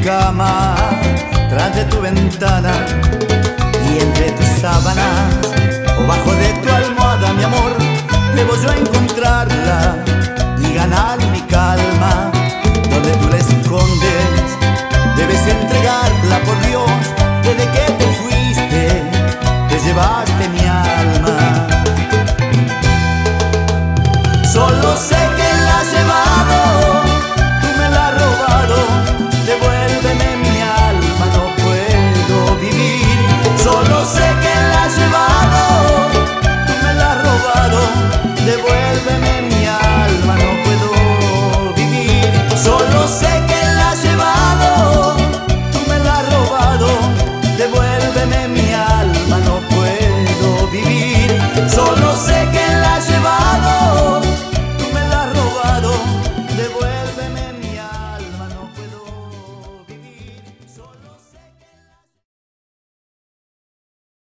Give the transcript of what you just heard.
cama, tras de tu ventana y entre tus sábanas, o bajo de tu almohada, mi amor, debo yo encontrarla y ganar mi calma. Donde tú la escondes, debes entregarla, por Dios. Desde que te fuiste, te llevaste mi alma. Solo sé